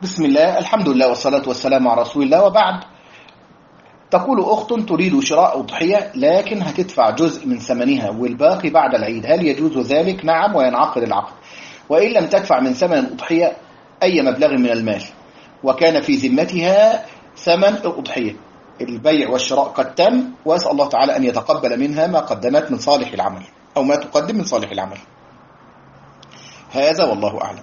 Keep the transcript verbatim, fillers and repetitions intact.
بسم الله، الحمد لله والصلاة والسلام على رسول الله، وبعد. تقول أخت تريد شراء أضحية لكن هتدفع جزء من ثمنها والباقي بعد العيد، هل يجوز ذلك؟ نعم، وينعقد العقد. وإن لم تدفع من ثمن الأضحية أي مبلغ من المال وكان في ذمتها ثمن الأضحية، البيع والشراء قد تم، وأسأل الله تعالى أن يتقبل منها ما قدمت من صالح العمل أو ما تقدم من صالح العمل. هذا والله أعلم.